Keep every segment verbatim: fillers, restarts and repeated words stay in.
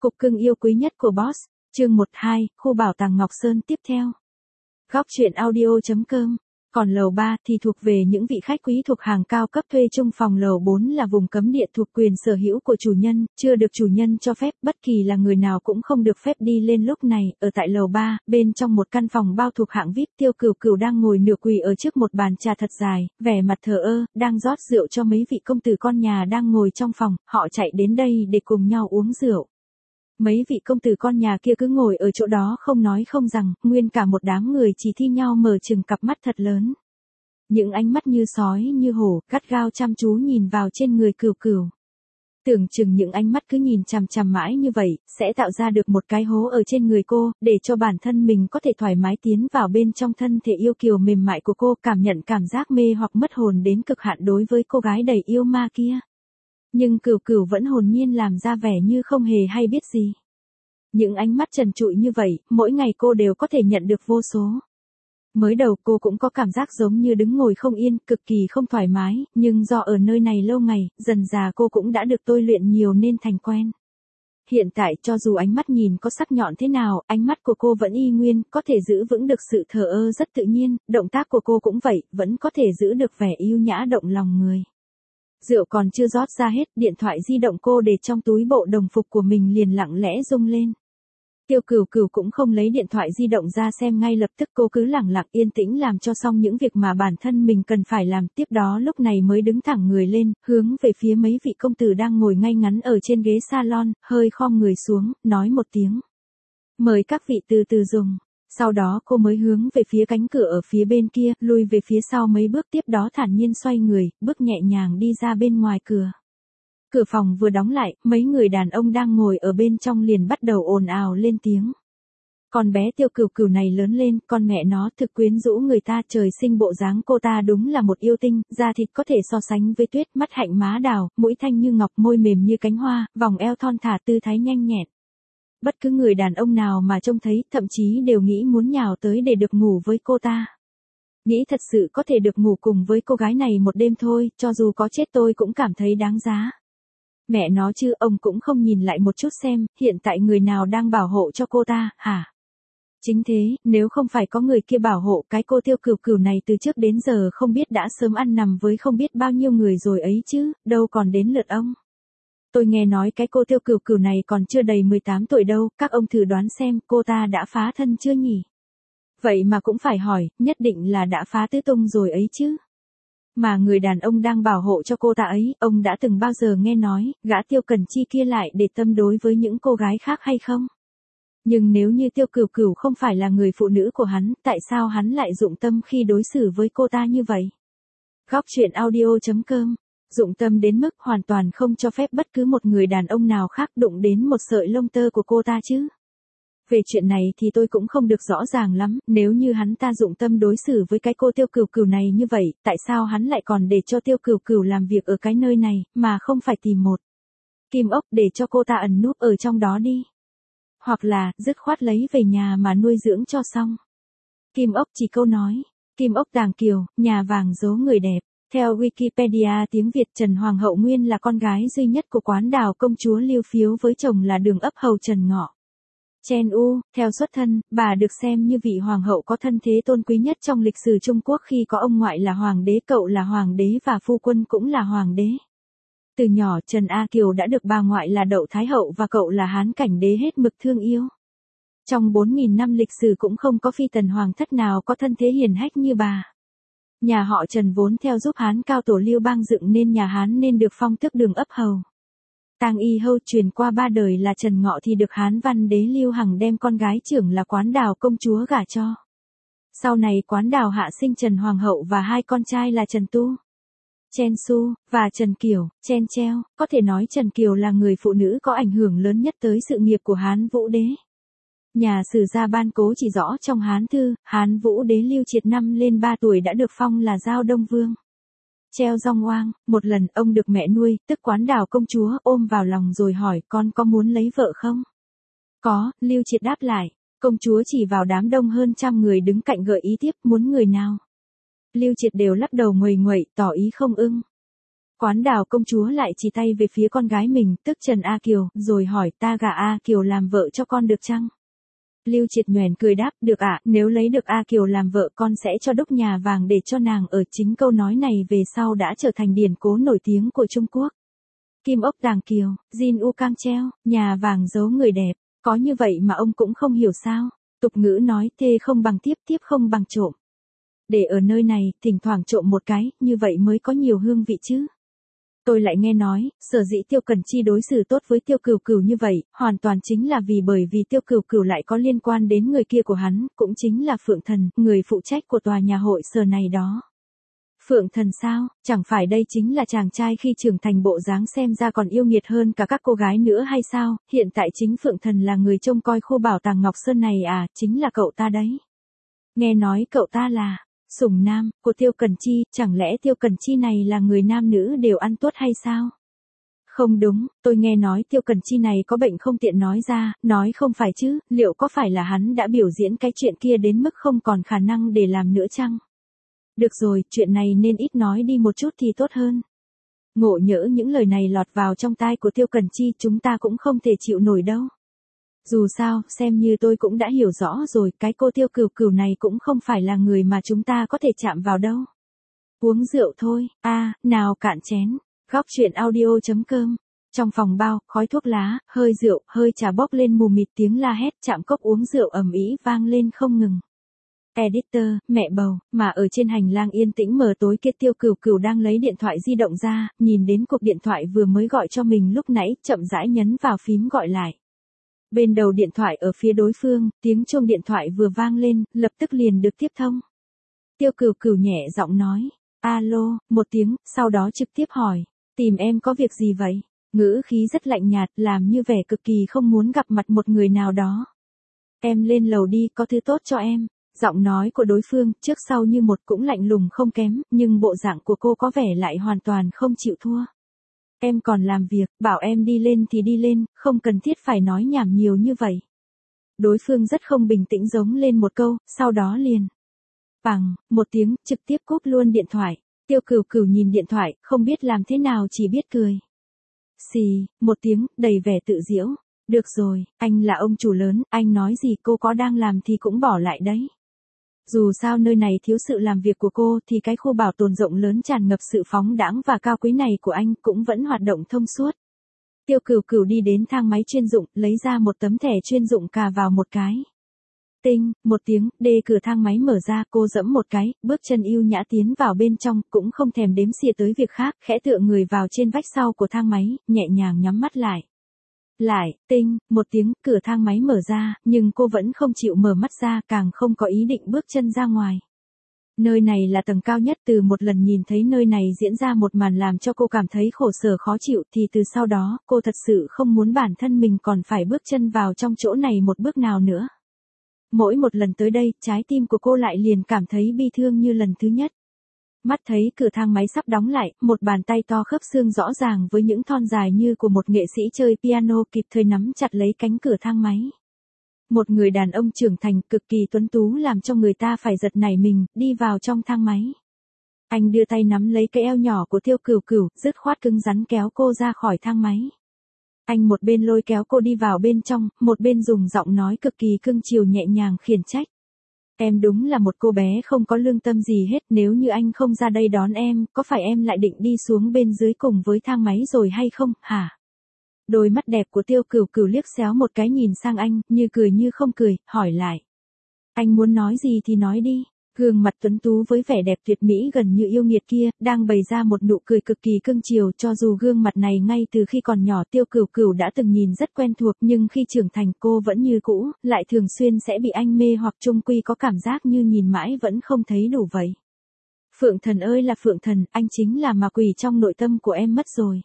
Cục cưng yêu quý nhất của Boss, chương một hai, khu bảo tàng Ngọc Sơn tiếp theo. Góc truyện audio.com. Còn lầu ba thì thuộc về những vị khách quý thuộc hàng cao cấp thuê chung phòng, lầu bốn là vùng cấm địa thuộc quyền sở hữu của chủ nhân, chưa được chủ nhân cho phép, bất kỳ là người nào cũng không được phép đi lên. Lúc này, ở tại lầu ba, bên trong một căn phòng bao thuộc hạng vi ai pi, Tiêu Cửu Cửu đang ngồi nửa quỳ ở trước một bàn trà thật dài, vẻ mặt thờ ơ, đang rót rượu cho mấy vị công tử con nhà đang ngồi trong phòng, họ chạy đến đây để cùng nhau uống rượu. Mấy vị công tử con nhà kia cứ ngồi ở chỗ đó không nói không rằng, nguyên cả một đám người chỉ thi nhau mở trừng cặp mắt thật lớn. Những ánh mắt như sói như hổ, gắt gao chăm chú nhìn vào trên người Cửu Cửu. Tưởng chừng những ánh mắt cứ nhìn chằm chằm mãi như vậy, sẽ tạo ra được một cái hố ở trên người cô, để cho bản thân mình có thể thoải mái tiến vào bên trong thân thể yêu kiều mềm mại của cô, cảm nhận cảm giác mê hoặc mất hồn đến cực hạn đối với cô gái đầy yêu ma kia. Nhưng Cửu Cửu vẫn hồn nhiên làm ra vẻ như không hề hay biết gì. Những ánh mắt trần trụi như vậy, mỗi ngày cô đều có thể nhận được vô số. Mới đầu cô cũng có cảm giác giống như đứng ngồi không yên, cực kỳ không thoải mái, nhưng do ở nơi này lâu ngày, dần dà cô cũng đã được tôi luyện nhiều nên thành quen. Hiện tại cho dù ánh mắt nhìn có sắc nhọn thế nào, ánh mắt của cô vẫn y nguyên, có thể giữ vững được sự thờ ơ rất tự nhiên, động tác của cô cũng vậy, vẫn có thể giữ được vẻ yêu nhã động lòng người. Rượu còn chưa rót ra hết, điện thoại di động cô để trong túi bộ đồng phục của mình liền lặng lẽ rung lên. Tiêu Cửu Cửu cũng không lấy điện thoại di động ra xem ngay lập tức, cô cứ lẳng lặng yên tĩnh làm cho xong những việc mà bản thân mình cần phải làm, tiếp đó lúc này mới đứng thẳng người lên, hướng về phía mấy vị công tử đang ngồi ngay ngắn ở trên ghế salon, hơi khom người xuống, nói một tiếng. Mời các vị từ từ dùng. Sau đó cô mới hướng về phía cánh cửa ở phía bên kia, lùi về phía sau mấy bước, tiếp đó thản nhiên xoay người, bước nhẹ nhàng đi ra bên ngoài cửa. Cửa phòng vừa đóng lại, mấy người đàn ông đang ngồi ở bên trong liền bắt đầu ồn ào lên tiếng. Con bé Tiêu Cửu Cửu này lớn lên, con mẹ nó thực quyến rũ người ta, trời sinh bộ dáng cô ta đúng là một yêu tinh, da thịt có thể so sánh với tuyết, mắt hạnh má đào, mũi thanh như ngọc, môi mềm như cánh hoa, vòng eo thon thả, tư thái nhanh nhẹn. Bất cứ người đàn ông nào mà trông thấy, thậm chí đều nghĩ muốn nhào tới để được ngủ với cô ta. Nghĩ thật sự có thể được ngủ cùng với cô gái này một đêm thôi, cho dù có chết tôi cũng cảm thấy đáng giá. Mẹ nó chứ, ông cũng không nhìn lại một chút xem, hiện tại người nào đang bảo hộ cho cô ta, hả? Chính thế, nếu không phải có người kia bảo hộ, cái cô Tiêu Cửu Cửu này từ trước đến giờ không biết đã sớm ăn nằm với không biết bao nhiêu người rồi ấy chứ, đâu còn đến lượt ông. Tôi nghe nói cái cô Tiêu Cửu Cửu này còn chưa đầy mười tám tuổi đâu, các ông thử đoán xem cô ta đã phá thân chưa nhỉ? Vậy mà cũng phải hỏi, nhất định là đã phá tứ tung rồi ấy chứ. Mà người đàn ông đang bảo hộ cho cô ta ấy, ông đã từng bao giờ nghe nói, gã Tiêu Cần Chi kia lại để tâm đối với những cô gái khác hay không? Nhưng nếu như Tiêu Cửu Cửu không phải là người phụ nữ của hắn, tại sao hắn lại dụng tâm khi đối xử với cô ta như vậy? Góc truyện audio.com. Dụng tâm đến mức hoàn toàn không cho phép bất cứ một người đàn ông nào khác đụng đến một sợi lông tơ của cô ta chứ. Về chuyện này thì tôi cũng không được rõ ràng lắm, nếu như hắn ta dụng tâm đối xử với cái cô Tiêu Cửu Cửu này như vậy, tại sao hắn lại còn để cho Tiêu Cửu Cửu làm việc ở cái nơi này, mà không phải tìm một kim ốc để cho cô ta ẩn núp ở trong đó đi. Hoặc là, dứt khoát lấy về nhà mà nuôi dưỡng cho xong. Kim ốc chỉ câu nói, Kim ốc Tàng Kiều, nhà vàng giấu người đẹp. Theo Wikipedia tiếng Việt, Trần Hoàng hậu nguyên là con gái duy nhất của Quán Đào công chúa Lưu Phiếu với chồng là Đường Ấp Hầu Trần Ngọ. Chen U, theo xuất thân, bà được xem như vị hoàng hậu có thân thế tôn quý nhất trong lịch sử Trung Quốc khi có ông ngoại là hoàng đế, cậu là hoàng đế và phu quân cũng là hoàng đế. Từ nhỏ Trần A Kiều đã được bà ngoại là Đậu Thái hậu và cậu là Hán Cảnh đế hết mực thương yêu. Trong bốn nghìn năm lịch sử cũng không có phi tần hoàng thất nào có thân thế hiền hách như bà. Nhà họ Trần vốn theo giúp Hán cao tổ Lưu Bang dựng nên nhà Hán nên được phong tước Đường Ấp Hầu. Tang Y Hâu truyền qua ba đời là Trần Ngọ thì được Hán văn đế Lưu Hằng đem con gái trưởng là Quán Đào công chúa gả cho. Sau này Quán Đào hạ sinh Trần Hoàng hậu và hai con trai là Trần Tu, Chen Su, và Trần Kiều, Chen Treo. Có thể nói Trần Kiều là người phụ nữ có ảnh hưởng lớn nhất tới sự nghiệp của Hán Vũ đế. Nhà sử gia Ban Cố chỉ rõ trong Hán thư, Hán Vũ đế Lưu Triệt năm lên ba tuổi đã được phong là Giao Đông Vương. Treo Dong Oang, một lần ông được mẹ nuôi, tức Quán Đào công chúa ôm vào lòng rồi hỏi con có muốn lấy vợ không? Có, Lưu Triệt đáp lại. Công chúa chỉ vào đám đông hơn trăm người đứng cạnh gợi ý tiếp muốn người nào. Lưu Triệt đều lắc đầu nguầy nguậy tỏ ý không ưng. Quán đào công chúa lại chỉ tay về phía con gái mình, tức Trần A Kiều, rồi hỏi ta gả A Kiều làm vợ cho con được chăng? Lưu Triệt nhoẻn cười đáp, được ạ, nếu lấy được A Kiều làm vợ con sẽ cho đúc nhà vàng để cho nàng ở. Chính câu nói này về sau đã trở thành điển cố nổi tiếng của Trung Quốc. Kim ốc tàng kiều, Jin U Cang treo, nhà vàng giấu người đẹp, có như vậy mà ông cũng không hiểu sao? Tục ngữ nói thê không bằng tiếp, tiếp không bằng trộm. Để ở nơi này, thỉnh thoảng trộm một cái, như vậy mới có nhiều hương vị chứ. Tôi lại nghe nói, sở dĩ Tiêu Cần Chi đối xử tốt với Tiêu Cửu Cửu như vậy, hoàn toàn chính là vì bởi vì Tiêu Cửu Cửu lại có liên quan đến người kia của hắn, cũng chính là Phượng Thần, người phụ trách của tòa nhà hội sở này đó. Phượng Thần sao, chẳng phải đây chính là chàng trai khi trưởng thành bộ dáng xem ra còn yêu nghiệt hơn cả các cô gái nữa hay sao? Hiện tại chính Phượng Thần là người trông coi khu bảo tàng Ngọc Sơn này à, chính là cậu ta đấy. Nghe nói cậu ta là sủng nam của Tiêu Cần Chi, chẳng lẽ Tiêu Cần Chi này là người nam nữ đều ăn tốt hay sao? Không đúng, tôi nghe nói Tiêu Cần Chi này có bệnh không tiện nói ra, nói không phải chứ, liệu có phải là hắn đã biểu diễn cái chuyện kia đến mức không còn khả năng để làm nữa chăng? Được rồi, chuyện này nên ít nói đi một chút thì tốt hơn. Ngộ nhỡ những lời này lọt vào trong tai của Tiêu Cần Chi, chúng ta cũng không thể chịu nổi đâu. Dù sao, xem như tôi cũng đã hiểu rõ rồi, cái cô Tiêu Cửu Cửu này cũng không phải là người mà chúng ta có thể chạm vào đâu. Uống rượu thôi, a à, nào cạn chén. Góc truyện audio chấm com. Trong phòng bao, khói thuốc lá, hơi rượu, hơi trà bốc lên mù mịt, tiếng la hét, chạm cốc uống rượu ầm ĩ vang lên không ngừng. Editor, mẹ bầu, mà ở trên hành lang yên tĩnh mờ tối kia Tiêu Cửu Cửu đang lấy điện thoại di động ra, nhìn đến cuộc điện thoại vừa mới gọi cho mình lúc nãy, chậm rãi nhấn vào phím gọi lại. Bên đầu điện thoại ở phía đối phương, tiếng chuông điện thoại vừa vang lên, lập tức liền được tiếp thông. Tiêu Cửu Cửu nhẹ giọng nói, alo, một tiếng, sau đó trực tiếp hỏi, tìm em có việc gì vậy? Ngữ khí rất lạnh nhạt, làm như vẻ cực kỳ không muốn gặp mặt một người nào đó. Em lên lầu đi, có thứ tốt cho em. Giọng nói của đối phương, trước sau như một cũng lạnh lùng không kém, nhưng bộ dạng của cô có vẻ lại hoàn toàn không chịu thua. Em còn làm việc, bảo em đi lên thì đi lên, không cần thiết phải nói nhảm nhiều như vậy. Đối phương rất không bình tĩnh giống lên một câu, sau đó liền. Bằng, một tiếng, trực tiếp cúp luôn điện thoại. Tiêu Cửu Cửu nhìn điện thoại, không biết làm thế nào chỉ biết cười. Xì, một tiếng, đầy vẻ tự giễu. Được rồi, anh là ông chủ lớn, anh nói gì cô có đang làm thì cũng bỏ lại đấy. Dù sao nơi này thiếu sự làm việc của cô thì cái khu bảo tồn rộng lớn tràn ngập sự phóng đãng và cao quý này của anh cũng vẫn hoạt động thông suốt. Tiêu Cửu Cửu đi đến thang máy chuyên dụng, lấy ra một tấm thẻ chuyên dụng cà vào một cái. Tinh, một tiếng, đê cửa thang máy mở ra, cô giẫm một cái, bước chân yêu nhã tiến vào bên trong, cũng không thèm đếm xỉa tới việc khác, khẽ tựa người vào trên vách sau của thang máy, nhẹ nhàng nhắm mắt lại. Lại, tinh, một tiếng, cửa thang máy mở ra, nhưng cô vẫn không chịu mở mắt ra, càng không có ý định bước chân ra ngoài. Nơi này là tầng cao nhất, từ một lần nhìn thấy nơi này diễn ra một màn làm cho cô cảm thấy khổ sở khó chịu, thì từ sau đó, cô thật sự không muốn bản thân mình còn phải bước chân vào trong chỗ này một bước nào nữa. Mỗi một lần tới đây, trái tim của cô lại liền cảm thấy bi thương như lần thứ nhất. Mắt thấy cửa thang máy sắp đóng lại, một bàn tay to khớp xương rõ ràng với những thon dài như của một nghệ sĩ chơi piano kịp thời nắm chặt lấy cánh cửa thang máy. Một người đàn ông trưởng thành cực kỳ tuấn tú làm cho người ta phải giật nảy mình, đi vào trong thang máy. Anh đưa tay nắm lấy cái eo nhỏ của Tiêu Cửu Cửu, dứt khoát cứng rắn kéo cô ra khỏi thang máy. Anh một bên lôi kéo cô đi vào bên trong, một bên dùng giọng nói cực kỳ cưng chiều nhẹ nhàng khiển trách. Em đúng là một cô bé không có lương tâm gì hết, nếu như anh không ra đây đón em, có phải em lại định đi xuống bên dưới cùng với thang máy rồi hay không, hả? Đôi mắt đẹp của Tiêu Cửu Cửu liếc xéo một cái nhìn sang anh, như cười như không cười, hỏi lại. Anh muốn nói gì thì nói đi. Gương mặt tuấn tú với vẻ đẹp tuyệt mỹ gần như yêu nghiệt kia, đang bày ra một nụ cười cực kỳ cưng chiều, cho dù gương mặt này ngay từ khi còn nhỏ Tiêu Cửu Cửu đã từng nhìn rất quen thuộc, nhưng khi trưởng thành cô vẫn như cũ, lại thường xuyên sẽ bị anh mê hoặc chung quy có cảm giác như nhìn mãi vẫn không thấy đủ vậy. Phượng Thần ơi là Phượng Thần, anh chính là ma quỷ trong nội tâm của em mất rồi.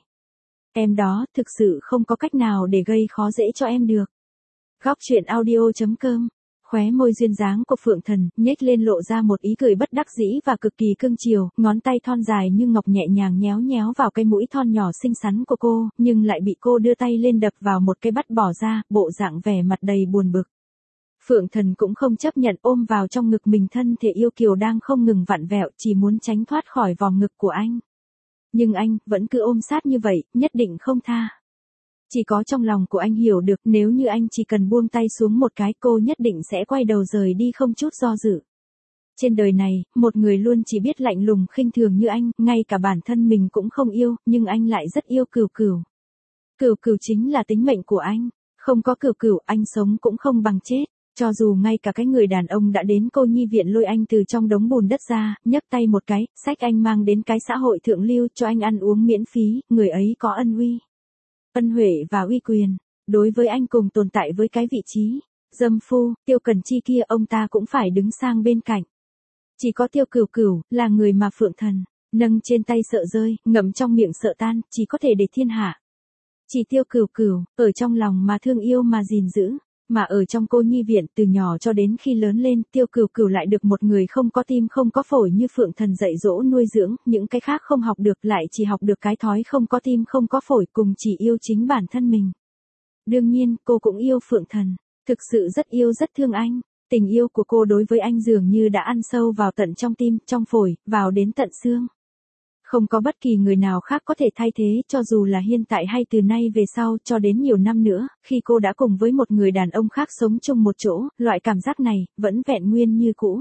Em đó, thực sự không có cách nào để gây khó dễ cho em được. Góc truyện audio chấm com. Khóe môi duyên dáng của Phượng Thần, nhếch lên lộ ra một ý cười bất đắc dĩ và cực kỳ cưng chiều, ngón tay thon dài như ngọc nhẹ nhàng nhéo nhéo vào cái mũi thon nhỏ xinh xắn của cô, nhưng lại bị cô đưa tay lên đập vào một cái bắt bỏ ra, bộ dạng vẻ mặt đầy buồn bực. Phượng Thần cũng không chấp nhận ôm vào trong ngực mình thân thể yêu kiều đang không ngừng vặn vẹo, chỉ muốn tránh thoát khỏi vòng ngực của anh. Nhưng anh, vẫn cứ ôm sát như vậy, nhất định không tha. Chỉ có trong lòng của anh hiểu được nếu như anh chỉ cần buông tay xuống một cái cô nhất định sẽ quay đầu rời đi không chút do dự. Trên đời này, một người luôn chỉ biết lạnh lùng khinh thường như anh, ngay cả bản thân mình cũng không yêu, nhưng anh lại rất yêu Cửu Cửu. Cửu Cửu chính là tính mệnh của anh, không có Cửu Cửu anh sống cũng không bằng chết. Cho dù ngay cả cái người đàn ông đã đến cô nhi viện lôi anh từ trong đống bùn đất ra, nhấc tay một cái, xách anh mang đến cái xã hội thượng lưu cho anh ăn uống miễn phí, người ấy có ân uy, ân huệ và uy quyền. Đối với anh cùng tồn tại với cái vị trí dâm phu, Tiêu Cần Chi kia ông ta cũng phải đứng sang bên cạnh. Chỉ có Tiêu Cửu Cửu là người mà Phượng Thần nâng trên tay sợ rơi, ngậm trong miệng sợ tan, chỉ có thể để thiên hạ. Chỉ Tiêu Cửu Cửu ở trong lòng mà thương yêu mà gìn giữ. Mà ở trong cô nhi viện từ nhỏ cho đến khi lớn lên, Tiêu Cửu Cửu lại được một người không có tim không có phổi như Phượng Thần dạy dỗ nuôi dưỡng, những cái khác không học được lại chỉ học được cái thói không có tim không có phổi, cùng chỉ yêu chính bản thân mình. Đương nhiên, cô cũng yêu Phượng Thần, thực sự rất yêu rất thương anh. Tình yêu của cô đối với anh dường như đã ăn sâu vào tận trong tim, trong phổi, vào đến tận xương. Không có bất kỳ người nào khác có thể thay thế, cho dù là hiện tại hay từ nay về sau, cho đến nhiều năm nữa, khi cô đã cùng với một người đàn ông khác sống chung một chỗ, loại cảm giác này, vẫn vẹn nguyên như cũ.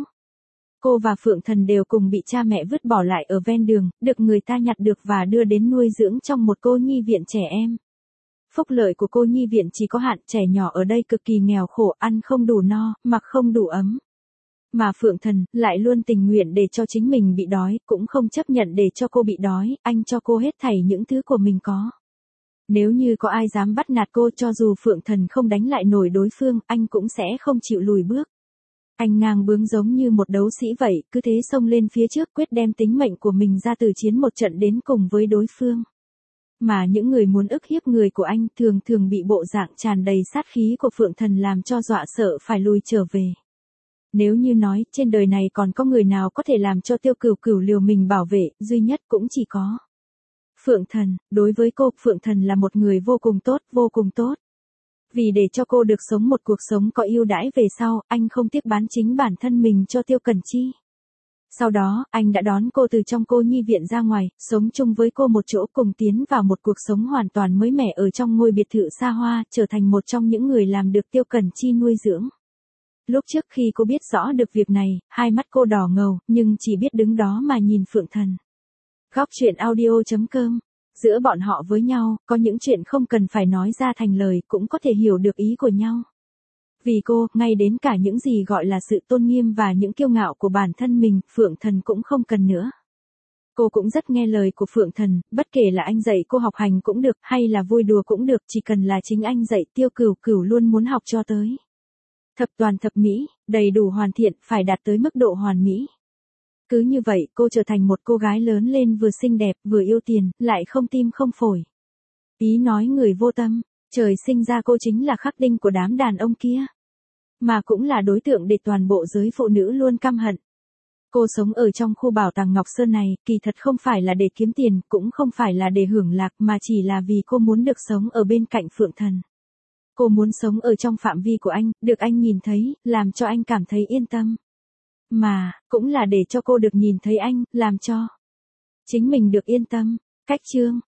Cô và Phượng Thần đều cùng bị cha mẹ vứt bỏ lại ở ven đường, được người ta nhặt được và đưa đến nuôi dưỡng trong một cô nhi viện trẻ em. Phúc lợi của cô nhi viện chỉ có hạn, trẻ nhỏ ở đây cực kỳ nghèo khổ, ăn không đủ no, mặc không đủ ấm. Mà Phượng Thần lại luôn tình nguyện để cho chính mình bị đói, cũng không chấp nhận để cho cô bị đói, anh cho cô hết thảy những thứ của mình có. Nếu như có ai dám bắt nạt cô, cho dù Phượng Thần không đánh lại nổi đối phương, anh cũng sẽ không chịu lùi bước. Anh ngang bướng giống như một đấu sĩ vậy, cứ thế xông lên phía trước quyết đem tính mệnh của mình ra từ chiến một trận đến cùng với đối phương. Mà những người muốn ức hiếp người của anh thường thường bị bộ dạng tràn đầy sát khí của Phượng Thần làm cho dọa sợ phải lùi trở về. Nếu như nói trên đời này còn có người nào có thể làm cho Tiêu Cửu Cửu liều mình bảo vệ, duy nhất cũng chỉ có Phượng Thần. Đối với cô, Phượng Thần là một người vô cùng tốt, vô cùng tốt. Vì để cho cô được sống một cuộc sống có ưu đãi về sau, anh không tiếc bán chính bản thân mình cho Tiêu Cần Chi. Sau đó, anh đã đón cô từ trong cô nhi viện ra ngoài, sống chung với cô một chỗ, cùng tiến vào một cuộc sống hoàn toàn mới mẻ ở trong ngôi biệt thự xa hoa, trở thành một trong những người làm được Tiêu Cần Chi nuôi dưỡng. Lúc trước khi cô biết rõ được việc này, hai mắt cô đỏ ngầu, nhưng chỉ biết đứng đó mà nhìn Phượng Thần. Góc truyện audio chấm com. Giữa bọn họ với nhau, có những chuyện không cần phải nói ra thành lời, cũng có thể hiểu được ý của nhau. Vì cô, ngay đến cả những gì gọi là sự tôn nghiêm và những kiêu ngạo của bản thân mình, Phượng Thần cũng không cần nữa. Cô cũng rất nghe lời của Phượng Thần, bất kể là anh dạy cô học hành cũng được, hay là vui đùa cũng được, chỉ cần là chính anh dạy, Tiêu Cửu Cửu luôn muốn học cho tới. Thập toàn thập mỹ, đầy đủ hoàn thiện, phải đạt tới mức độ hoàn mỹ. Cứ như vậy, cô trở thành một cô gái lớn lên vừa xinh đẹp, vừa yêu tiền, lại không tim không phổi. Ý nói người vô tâm, trời sinh ra cô chính là khắc tinh của đám đàn ông kia. Mà cũng là đối tượng để toàn bộ giới phụ nữ luôn căm hận. Cô sống ở trong khu bảo tàng Ngọc Sơn này, kỳ thật không phải là để kiếm tiền, cũng không phải là để hưởng lạc, mà chỉ là vì cô muốn được sống ở bên cạnh Phượng Thần. Cô muốn sống ở trong phạm vi của anh, được anh nhìn thấy, làm cho anh cảm thấy yên tâm. Mà, cũng là để cho cô được nhìn thấy anh, làm cho chính mình được yên tâm. Cách chương